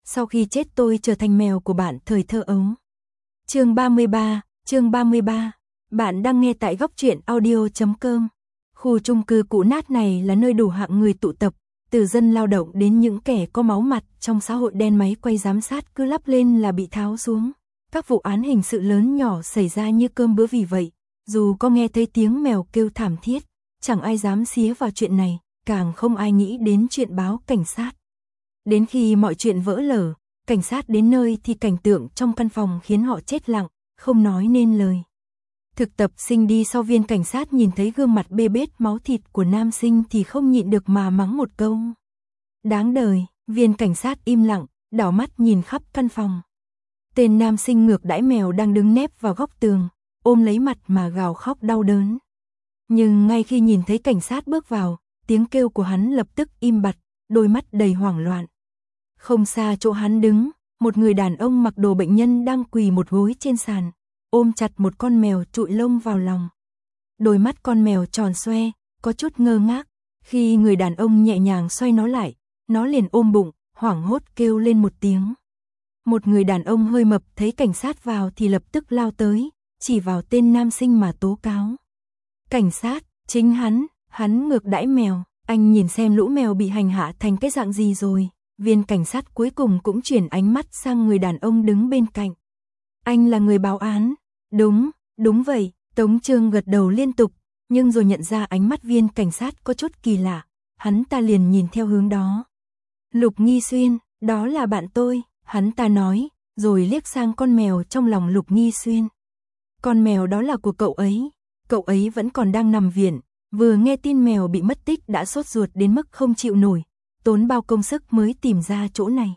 sau khi chết tôi trở thành mèo của bạn thời thơ ấu. Chương 33, bạn đang nghe tại góc truyện audio.com. Khu chung cư cũ nát này là nơi đủ hạng người tụ tập, từ dân lao động đến những kẻ có máu mặt trong xã hội đen. Máy quay giám sát cứ lắp lên là bị tháo xuống. Các vụ án hình sự lớn nhỏ xảy ra như cơm bữa, vì vậy, dù có nghe thấy tiếng mèo kêu thảm thiết, chẳng ai dám xía vào chuyện này, càng không ai nghĩ đến chuyện báo cảnh sát. Đến khi mọi chuyện vỡ lở, cảnh sát đến nơi thì cảnh tượng trong căn phòng khiến họ chết lặng, không nói nên lời. Thực tập sinh đi sau viên cảnh sát nhìn thấy gương mặt bê bết máu thịt của nam sinh thì không nhịn được mà mắng một câu. Đáng đời. Viên cảnh sát im lặng, đảo mắt nhìn khắp căn phòng. Tên nam sinh ngược đãi mèo đang đứng nép vào góc tường, ôm lấy mặt mà gào khóc đau đớn. Nhưng ngay khi nhìn thấy cảnh sát bước vào, tiếng kêu của hắn lập tức im bặt, đôi mắt đầy hoảng loạn. Không xa chỗ hắn đứng, một người đàn ông mặc đồ bệnh nhân đang quỳ một gối trên sàn, ôm chặt một con mèo trụi lông vào lòng. Đôi mắt con mèo tròn xoe, có chút ngơ ngác. Khi người đàn ông nhẹ nhàng xoay nó lại, nó liền ôm bụng, hoảng hốt kêu lên một tiếng. Một người đàn ông hơi mập thấy cảnh sát vào thì lập tức lao tới, chỉ vào tên nam sinh mà tố cáo. Cảnh sát, chính hắn ngược đãi mèo, anh nhìn xem lũ mèo bị hành hạ thành cái dạng gì rồi. Viên cảnh sát cuối cùng cũng chuyển ánh mắt sang người đàn ông đứng bên cạnh. Anh là người báo án. Đúng vậy, Tống Trương gật đầu liên tục, nhưng rồi nhận ra ánh mắt viên cảnh sát có chút kỳ lạ, hắn ta liền nhìn theo hướng đó. Lục Nghi Xuyên, đó là bạn tôi, hắn ta nói, rồi liếc sang con mèo trong lòng Lục Nghi Xuyên. Con mèo đó là của cậu ấy vẫn còn đang nằm viện, vừa nghe tin mèo bị mất tích đã sốt ruột đến mức không chịu nổi, tốn bao công sức mới tìm ra chỗ này.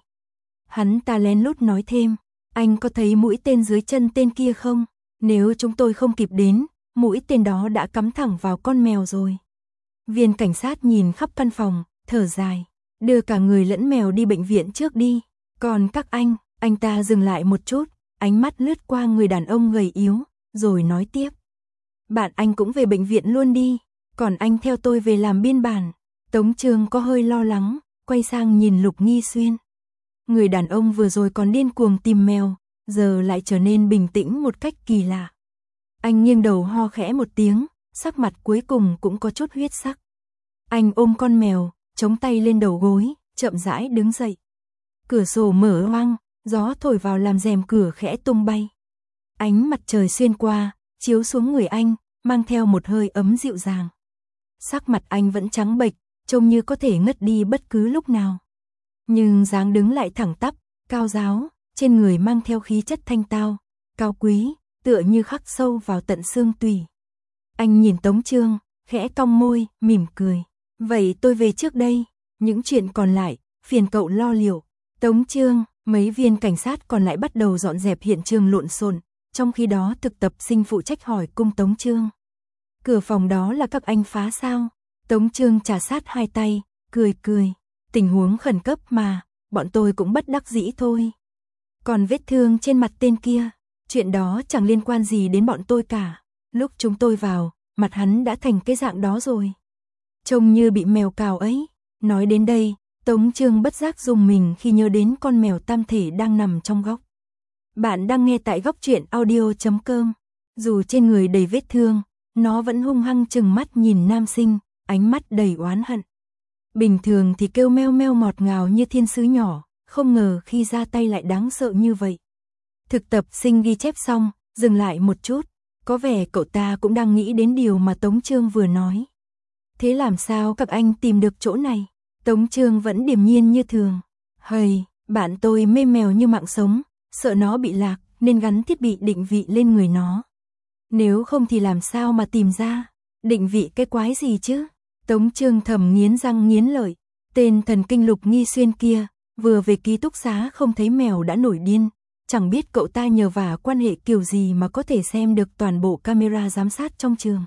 Hắn ta lén lút nói thêm, anh có thấy mũi tên dưới chân tên kia không? Nếu chúng tôi không kịp đến, mũi tên đó đã cắm thẳng vào con mèo rồi. Viên cảnh sát nhìn khắp căn phòng, thở dài, đưa cả người lẫn mèo đi bệnh viện trước đi. Còn các anh ta dừng lại một chút, ánh mắt lướt qua người đàn ông gầy yếu, rồi nói tiếp. Bạn anh cũng về bệnh viện luôn đi, còn anh theo tôi về làm biên bản. Tống Trương có hơi lo lắng, quay sang nhìn Lục Nghi Xuyên. Người đàn ông vừa rồi còn điên cuồng tìm mèo, giờ lại trở nên bình tĩnh một cách kỳ lạ. Anh nghiêng đầu ho khẽ một tiếng, sắc mặt cuối cùng cũng có chút huyết sắc. Anh ôm con mèo, chống tay lên đầu gối, chậm rãi đứng dậy. Cửa sổ mở hoang, gió thổi vào làm rèm cửa khẽ tung bay. Ánh mặt trời xuyên qua, chiếu xuống người anh, mang theo một hơi ấm dịu dàng. Sắc mặt anh vẫn trắng bệch, trông như có thể ngất đi bất cứ lúc nào. Nhưng dáng đứng lại thẳng tắp, cao ráo, trên người mang theo khí chất thanh tao, cao quý, tựa như khắc sâu vào tận xương tủy. Anh nhìn Tống Trương, khẽ cong môi, mỉm cười. Vậy tôi về trước đây, những chuyện còn lại, phiền cậu lo liệu. Tống Trương, mấy viên cảnh sát còn lại bắt đầu dọn dẹp hiện trường lộn xộn, trong khi đó thực tập sinh phụ trách hỏi cung Tống Trương. Cửa phòng đó là các anh phá sao? Tống Trương trà sát hai tay, cười. Tình huống khẩn cấp mà, bọn tôi cũng bất đắc dĩ thôi. Còn vết thương trên mặt tên kia, chuyện đó chẳng liên quan gì đến bọn tôi cả. Lúc chúng tôi vào, mặt hắn đã thành cái dạng đó rồi. Trông như bị mèo cào ấy. Nói đến đây, Tống Trương bất giác rùng mình khi nhớ đến con mèo tam thể đang nằm trong góc. Bạn đang nghe tại góc truyện audio.com. Dù trên người đầy vết thương, nó vẫn hung hăng trừng mắt nhìn nam sinh, ánh mắt đầy oán hận. Bình thường thì kêu meo meo ngọt ngào như thiên sứ nhỏ, không ngờ khi ra tay lại đáng sợ như vậy. Thực tập sinh ghi chép xong, dừng lại một chút, có vẻ cậu ta cũng đang nghĩ đến điều mà Tống Trương vừa nói. Thế làm sao các anh tìm được chỗ này? Tống Trương vẫn điềm nhiên như thường. Hầy, bạn tôi mê mèo như mạng sống, sợ nó bị lạc nên gắn thiết bị định vị lên người nó. Nếu không thì làm sao mà tìm ra? Định vị cái quái gì chứ? Tống Trương thầm nghiến răng nghiến lợi. Tên thần kinh Lục Nghi Xuyên kia, vừa về ký túc xá không thấy mèo đã nổi điên. Chẳng biết cậu ta nhờ vả quan hệ kiểu gì mà có thể xem được toàn bộ camera giám sát trong trường.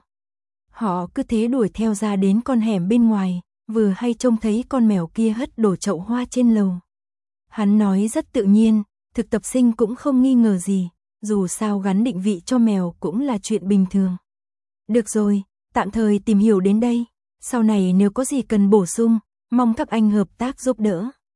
Họ cứ thế đuổi theo ra đến con hẻm bên ngoài, vừa hay trông thấy con mèo kia hất đổ chậu hoa trên lầu. Hắn nói rất tự nhiên, thực tập sinh cũng không nghi ngờ gì, dù sao gắn định vị cho mèo cũng là chuyện bình thường. Được rồi, tạm thời tìm hiểu đến đây, sau này nếu có gì cần bổ sung, mong các anh hợp tác giúp đỡ.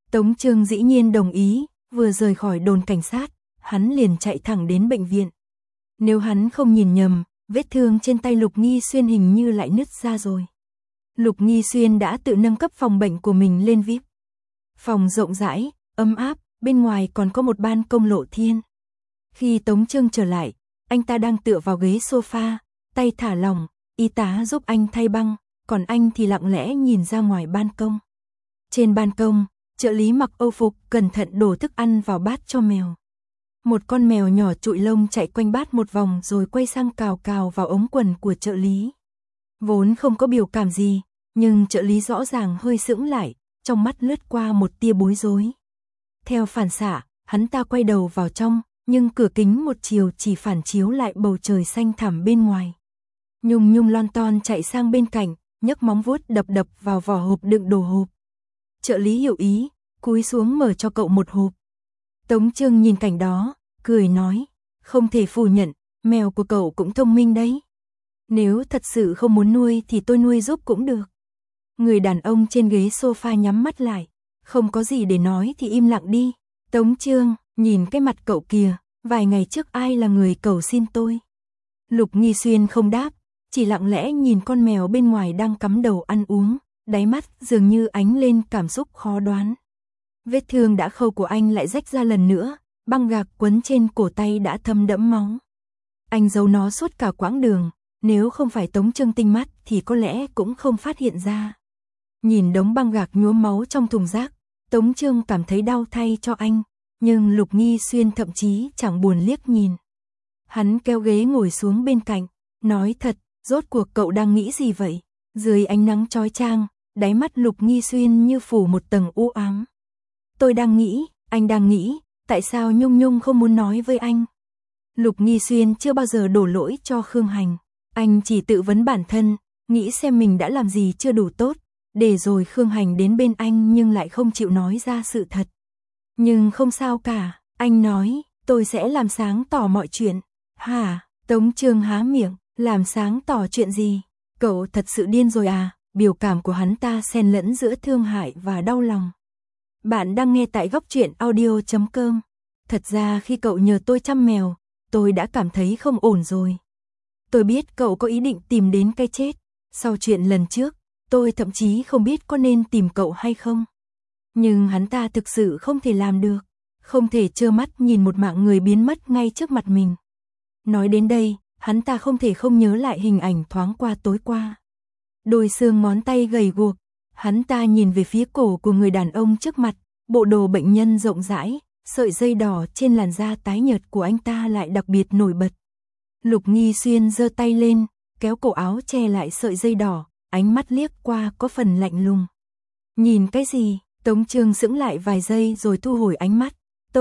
Tống Trương dĩ nhiên đồng ý, vừa rời khỏi đồn cảnh sát, hắn liền chạy thẳng đến bệnh viện. Nếu hắn không nhìn nhầm, vết thương trên tay Lục Nghi Xuyên hình như lại nứt ra rồi. Lục Nghi Xuyên đã tự nâng cấp phòng bệnh của mình lên VIP. Phòng rộng rãi, ấm áp, bên ngoài còn có một ban công lộ thiên. Khi Tống Trương trở lại, anh ta đang tựa vào ghế sofa, tay thả lỏng, y tá giúp anh thay băng, còn anh thì lặng lẽ nhìn ra ngoài ban công. Trên ban công, trợ lý mặc âu phục cẩn thận đổ thức ăn vào bát cho mèo. Một con mèo nhỏ trụi lông chạy quanh bát một vòng rồi quay sang cào cào vào ống quần của trợ lý. Vốn không có biểu cảm gì, nhưng trợ lý rõ ràng hơi sững lại, trong mắt lướt qua một tia bối rối. Theo phản xạ, hắn ta quay đầu vào trong, nhưng cửa kính một chiều chỉ phản chiếu lại bầu trời xanh thẳm bên ngoài. Nhung Nhung lon ton chạy sang bên cạnh, nhấc móng vuốt đập đập vào vỏ hộp đựng đồ hộp. Trợ lý hiểu ý, cúi xuống mở cho cậu một hộp. Tống Trương nhìn cảnh đó, cười nói, không thể phủ nhận, mèo của cậu cũng thông minh đấy. Nếu thật sự không muốn nuôi thì tôi nuôi giúp cũng được. Người đàn ông trên ghế sofa nhắm mắt lại, không có gì để nói thì im lặng đi. Tống Trương, nhìn cái mặt cậu kìa, vài ngày trước ai là người cầu xin tôi? Lục Nghi Xuyên không đáp, chỉ lặng lẽ nhìn con mèo bên ngoài đang cắm đầu ăn uống, đáy mắt dường như ánh lên cảm xúc khó đoán. Vết thương đã khâu của anh lại rách ra lần nữa, băng gạc quấn trên cổ tay đã thâm đẫm máu. Anh giấu nó suốt cả quãng đường, nếu không phải Tống Trương tinh mắt thì có lẽ cũng không phát hiện ra. Nhìn đống băng gạc nhuốm máu trong thùng rác, Tống Trương cảm thấy đau thay cho anh, nhưng Lục Nghi Xuyên thậm chí chẳng buồn liếc nhìn. Hắn kéo ghế ngồi xuống bên cạnh, nói thật, rốt cuộc cậu đang nghĩ gì vậy? Dưới ánh nắng chói chang, đáy mắt Lục Nghi Xuyên như phủ một tầng u ám. Tôi đang nghĩ, anh đang nghĩ, tại sao Nhung Nhung không muốn nói với anh? Lục Nghi Xuyên chưa bao giờ đổ lỗi cho Khương Hành, anh chỉ tự vấn bản thân, nghĩ xem mình đã làm gì chưa đủ tốt, để rồi Khương Hành đến bên anh nhưng lại không chịu nói ra sự thật. Nhưng không sao cả, anh nói, tôi sẽ làm sáng tỏ mọi chuyện. Hả? Tống Trương há miệng, làm sáng tỏ chuyện gì? Cậu thật sự điên rồi à? Biểu cảm của hắn ta xen lẫn giữa thương hại và đau lòng. Bạn đang nghe tại góc truyện audio.com. Thật ra khi cậu nhờ tôi chăm mèo, tôi đã cảm thấy không ổn rồi. Tôi biết cậu có ý định tìm đến cái chết. Sau chuyện lần trước, tôi thậm chí không biết có nên tìm cậu hay không. Nhưng hắn ta thực sự không thể làm được. Không thể trơ mắt nhìn một mạng người biến mất ngay trước mặt mình. Nói đến đây, hắn ta không thể không nhớ lại hình ảnh thoáng qua tối qua. Đôi xương ngón tay gầy guộc, hắn ta nhìn về phía cổ của người đàn ông trước mặt, bộ đồ bệnh nhân rộng rãi, sợi dây đỏ trên làn da tái nhợt của anh ta lại đặc biệt nổi bật. Lục Nghi Xuyên giơ tay lên, kéo cổ áo che lại sợi dây đỏ, ánh mắt liếc qua có phần lạnh lùng. Nhìn cái gì? Tống Trương sững lại vài giây rồi thu hồi ánh mắt.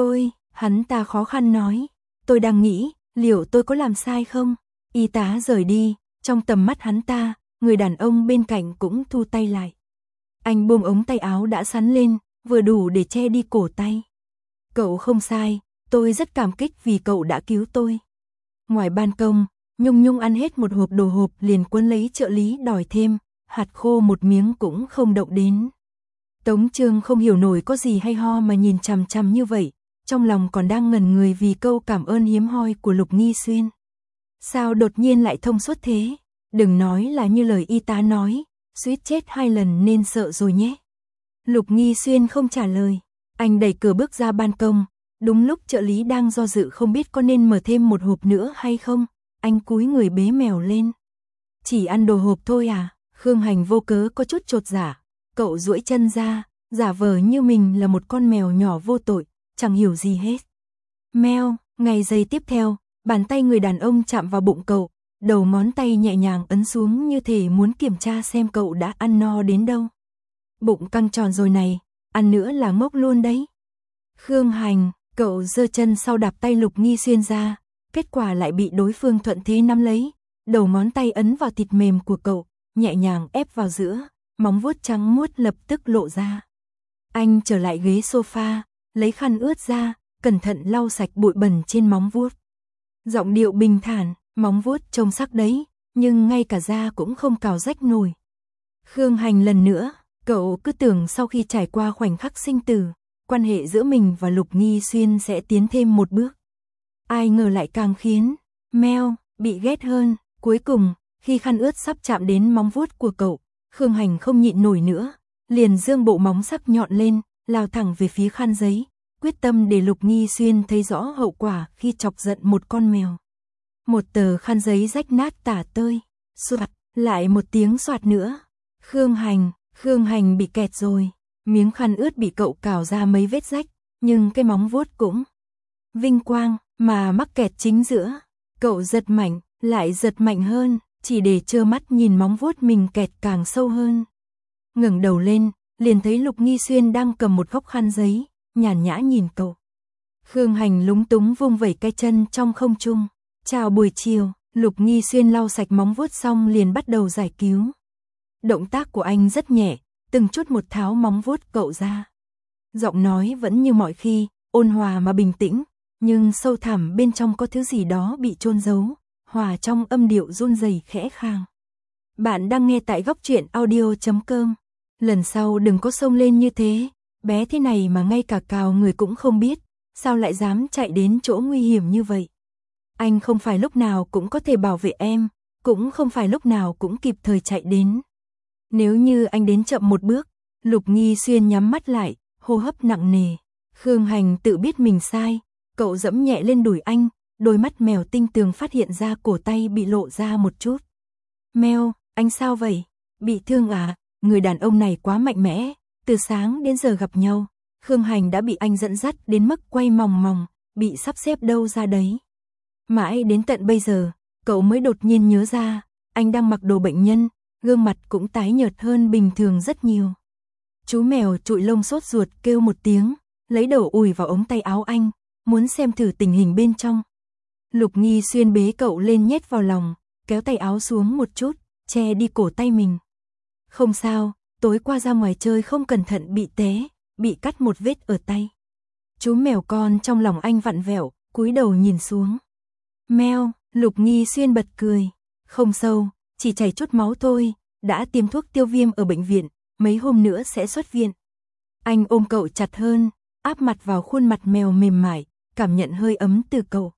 Hắn ta khó khăn nói, tôi đang nghĩ, liệu tôi có làm sai không? Y tá rời đi, trong tầm mắt hắn ta, người đàn ông bên cạnh cũng thu tay lại. Anh buông ống tay áo đã sắn lên, vừa đủ để che đi cổ tay. Cậu không sai, tôi rất cảm kích vì cậu đã cứu tôi. Ngoài ban công, Nhung Nhung ăn hết một hộp đồ hộp liền quấn lấy trợ lý đòi thêm, hạt khô một miếng cũng không động đến. Tống Trương không hiểu nổi có gì hay ho mà nhìn chằm chằm như vậy, trong lòng còn đang ngẩn người vì câu cảm ơn hiếm hoi của Lục Nghi Xuyên. Sao đột nhiên lại thông suốt thế? Đừng nói là như lời y tá nói, suýt chết 2 lần nên sợ rồi nhé. Lục Nghi Xuyên không trả lời, anh đẩy cửa bước ra ban công, đúng lúc trợ lý đang do dự không biết có nên mở thêm một hộp nữa hay không, anh cúi người bế mèo lên. Chỉ ăn đồ hộp thôi à? Khương Hành vô cớ có chút chột dạ, cậu duỗi chân ra, giả vờ như mình là một con mèo nhỏ vô tội, chẳng hiểu gì hết. Meo, ngay giây tiếp theo, bàn tay người đàn ông chạm vào bụng cậu, đầu ngón tay nhẹ nhàng ấn xuống như thể muốn kiểm tra xem cậu đã ăn no đến đâu. Bụng căng tròn rồi này, ăn nữa là ngốc luôn đấy. Khương Hành, cậu giơ chân sau đạp tay Lục Nghi Xuyên ra, kết quả lại bị đối phương thuận thế nắm lấy, đầu ngón tay ấn vào thịt mềm của cậu, nhẹ nhàng ép vào giữa, móng vuốt trắng muốt lập tức lộ ra. Anh trở lại ghế sofa, lấy khăn ướt ra, cẩn thận lau sạch bụi bẩn trên móng vuốt. Giọng điệu bình thản, móng vuốt trông sắc đấy, nhưng ngay cả da cũng không cào rách nổi. Khương Hành lần nữa, cậu cứ tưởng sau khi trải qua khoảnh khắc sinh tử, quan hệ giữa mình và Lục Nghi Xuyên sẽ tiến thêm một bước. Ai ngờ lại càng khiến Mel bị ghét hơn. Cuối cùng, khi khăn ướt sắp chạm đến móng vuốt của cậu, Khương Hành không nhịn nổi nữa, liền giương bộ móng sắc nhọn lên, lao thẳng về phía khăn giấy, quyết tâm để Lục Nghi Xuyên thấy rõ hậu quả khi chọc giận một con mèo. Một tờ khăn giấy rách nát tả tơi, xoạt, lại một tiếng xoạt nữa. Khương Hành bị kẹt rồi, miếng khăn ướt bị cậu cào ra mấy vết rách, nhưng cái móng vuốt cũng vinh quang mà mắc kẹt chính giữa. Cậu giật mạnh, lại giật mạnh hơn, chỉ để trơ mắt nhìn móng vuốt mình kẹt càng sâu hơn. Ngẩng đầu lên, liền thấy Lục Nghi Xuyên đang cầm một góc khăn giấy, nhàn nhã nhìn cậu. Khương Hành lúng túng vung vẩy cái chân trong không trung. Chào buổi chiều, Lục Nghi Xuyên lau sạch móng vuốt xong liền bắt đầu giải cứu. Động tác của anh rất nhẹ, từng chút một tháo móng vuốt cậu ra. Giọng nói vẫn như mọi khi, ôn hòa mà bình tĩnh, nhưng sâu thẳm bên trong có thứ gì đó bị chôn giấu, hòa trong âm điệu run rẩy khẽ khàng. Bạn đang nghe tại góc truyện audio.com. Lần sau đừng có xông lên như thế, bé thế này mà ngay cả cào người cũng không biết, sao lại dám chạy đến chỗ nguy hiểm như vậy. Anh không phải lúc nào cũng có thể bảo vệ em, cũng không phải lúc nào cũng kịp thời chạy đến. Nếu như anh đến chậm một bước, Lục Nghi Xuyên nhắm mắt lại, hô hấp nặng nề. Khương Hành tự biết mình sai, cậu dẫm nhẹ lên đùi anh, đôi mắt mèo tinh tường phát hiện ra cổ tay bị lộ ra một chút. Mèo, anh sao vậy? Bị thương à? Người đàn ông này quá mạnh mẽ, từ sáng đến giờ gặp nhau, Khương Hành đã bị anh dẫn dắt đến mức quay mòng mòng, bị sắp xếp đâu ra đấy. Mãi đến tận bây giờ, cậu mới đột nhiên nhớ ra, anh đang mặc đồ bệnh nhân, gương mặt cũng tái nhợt hơn bình thường rất nhiều. Chú mèo trụi lông sốt ruột kêu một tiếng, lấy đầu ùi vào ống tay áo anh, muốn xem thử tình hình bên trong. Lục Nghi Xuyên bế cậu lên nhét vào lòng, kéo tay áo xuống một chút, che đi cổ tay mình. Không sao, tối qua ra ngoài chơi không cẩn thận bị té, bị cắt một vết ở tay. Chú mèo con trong lòng anh vặn vẹo, cúi đầu nhìn xuống. Mèo, Lục Nghi Xuyên bật cười. Không sâu, chỉ chảy chút máu thôi, đã tiêm thuốc tiêu viêm ở bệnh viện, mấy hôm nữa sẽ xuất viện. Anh ôm cậu chặt hơn, áp mặt vào khuôn mặt mèo mềm mại, cảm nhận hơi ấm từ cậu.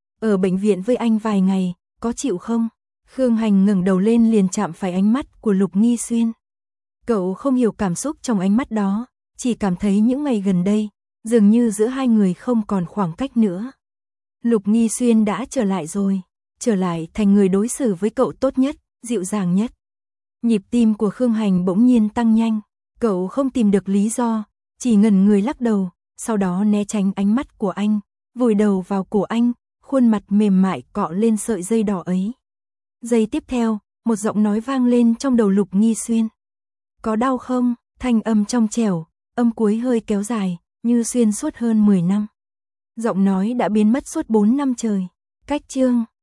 Ở bệnh viện với anh vài ngày, có chịu không? Khương Hành ngẩng đầu lên liền chạm phải ánh mắt của Lục Nghi Xuyên. Cậu không hiểu cảm xúc trong ánh mắt đó, chỉ cảm thấy những ngày gần đây, dường như giữa hai người không còn khoảng cách nữa. Lục Nghi Xuyên đã trở lại rồi, trở lại thành người đối xử với cậu tốt nhất, dịu dàng nhất. Nhịp tim của Khương Hành bỗng nhiên tăng nhanh, cậu không tìm được lý do, chỉ ngẩn người lắc đầu, sau đó né tránh ánh mắt của anh, vùi đầu vào cổ anh, khuôn mặt mềm mại cọ lên sợi dây đỏ ấy. Giây tiếp theo, một giọng nói vang lên trong đầu Lục Nghi Xuyên. Có đau không? Thanh âm trong trẻo, âm cuối hơi kéo dài, như xuyên suốt hơn 10 năm. Giọng nói đã biến mất suốt 4 năm trời. Cách chương